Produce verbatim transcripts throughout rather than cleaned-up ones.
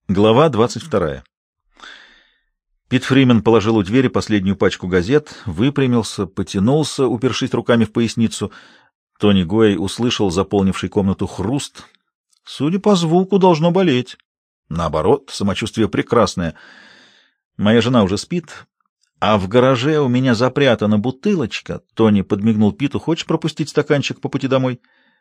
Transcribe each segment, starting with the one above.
Глава двадцать вторая. Пит Фримен положил у двери последнюю пачку газет, выпрямился, потянулся, упершись руками в поясницу. Тони Гуэй услышал заполнивший комнату хруст. Судя по звуку, должно болеть. Наоборот, самочувствие прекрасное. Моя жена уже спит, а в гараже у меня запрятана бутылочка. Тони подмигнул Питу. Хочешь пропустить стаканчик по пути домой?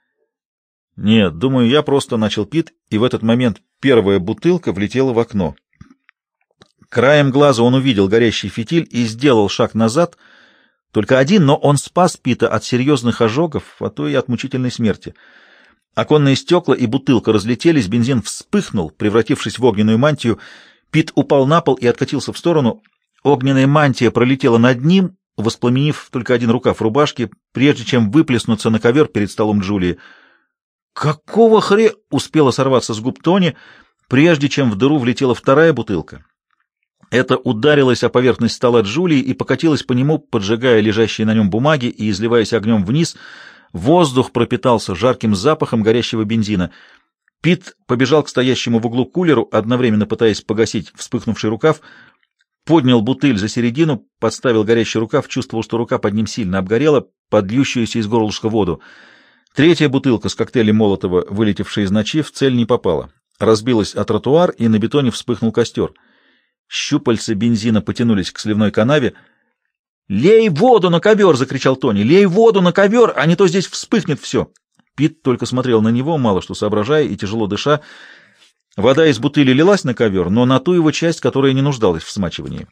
Нет, думаю, я просто начал Пит, и в этот момент первая бутылка влетела в окно. Краем глаза он увидел горящий фитиль и сделал шаг назад. Только один, но он спас Пита от серьезных ожогов, а то и от мучительной смерти. Оконные стекла и бутылка разлетелись, бензин вспыхнул, превратившись в огненную мантию. Пит упал на пол и откатился в сторону. Огненная мантия пролетела над ним, воспламенив только один рукав рубашки, прежде чем выплеснуться на ковер перед столом Джулии. «Какого хре...» — успела сорваться с губ Тони, прежде чем в дыру влетела вторая бутылка. Это ударилось о поверхность стола Джулии и покатилось по нему, поджигая лежащие на нем бумаги и изливаясь огнем вниз. Воздух пропитался жарким запахом горящего бензина. Пит побежал к стоящему в углу кулеру, одновременно пытаясь погасить вспыхнувший рукав, поднял бутыль за середину, подставил горящий рукав, чувствовал, что рука под ним сильно обгорела, под льющуюся из горлышка воду. Третья бутылка с коктейлем Молотова, вылетевшая из ночи, в цель не попала. Разбилась о тротуар, и на бетоне вспыхнул костер. Щупальца бензина потянулись к сливной канаве. «Лей воду на ковер!» — закричал Тони. «Лей воду на ковер, а не то здесь вспыхнет все!» Пит только смотрел на него, мало что соображая и тяжело дыша. Вода из бутыли лилась на ковер, но на ту его часть, которая не нуждалась в смачивании.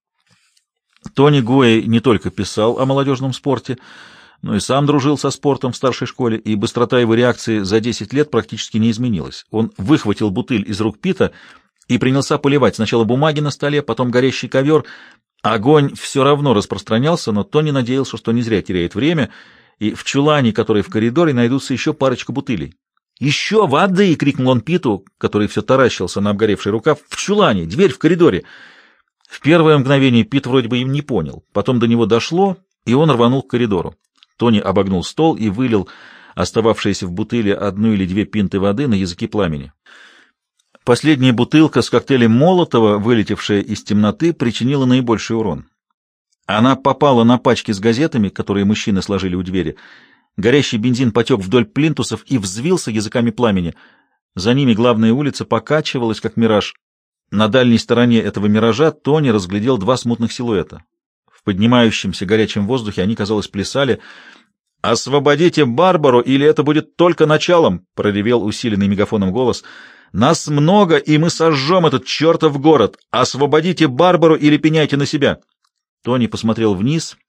Тони Гуэй не только писал о молодежном спорте, но и сам дружил со спортом в старшей школе, и быстрота его реакции за десять лет практически не изменилась. Он выхватил бутыль из рук Пита и принялся поливать сначала бумаги на столе, потом горящий ковер. Огонь все равно распространялся, но Тони надеялся, что не зря теряет время, и в чулане, который в коридоре, найдутся еще парочка бутылей. «Еще воды!» — крикнул он Питу, который все таращился на обгоревший рукав. «В чулане! Дверь в коридоре!» В первое мгновение Пит вроде бы им не понял. Потом до него дошло, и он рванул к коридору. Тони обогнул стол и вылил остававшиеся в бутыле одну или две пинты воды на языки пламени. Последняя бутылка с коктейлем Молотова, вылетевшая из темноты, причинила наибольший урон. Она попала на пачки с газетами, которые мужчины сложили у двери. Горящий бензин потек вдоль плинтусов и взвился языками пламени. За ними главная улица покачивалась, как мираж. На дальней стороне этого миража Тони разглядел два смутных силуэта. В поднимающемся горячем воздухе они, казалось, плясали. «Освободите Барбару, или это будет только началом!» — проревел усиленный мегафоном голос. «Нас много, и мы сожжем этот чертов город! Освободите Барбару или пеняйте на себя!» Тони посмотрел вниз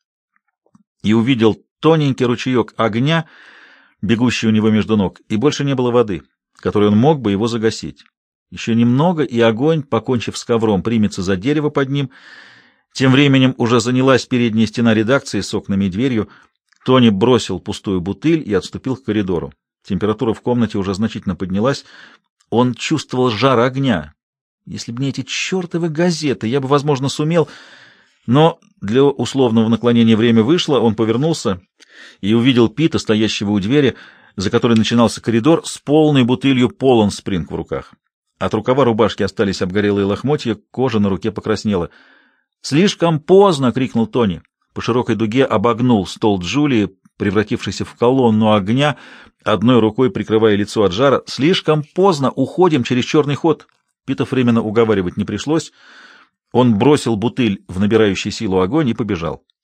и увидел тоненький ручеек огня, бегущий у него между ног, и больше не было воды, которой он мог бы его загасить. Еще немного, и огонь, покончив с ковром, примется за дерево под ним. Тем временем уже занялась передняя стена редакции с окнами и дверью. Тони бросил пустую бутыль и отступил к коридору. Температура в комнате уже значительно поднялась. Он чувствовал жар огня. Если бы не эти чертовы газеты, я бы, возможно, сумел... Но для условного наклонения время вышло, он повернулся и увидел Пита, стоящего у двери, за которой начинался коридор, с полной бутылью Полон Спринг в руках. От рукава рубашки остались обгорелые лохмотья, кожа на руке покраснела. «Слишком поздно!» — крикнул Тони. По широкой дуге обогнул стол Джулии, превратившийся в колонну огня, одной рукой прикрывая лицо от жара. «Слишком поздно! Уходим через черный ход!» Пита Фримена уговаривать не пришлось. Он бросил бутыль в набирающий силу огонь и побежал.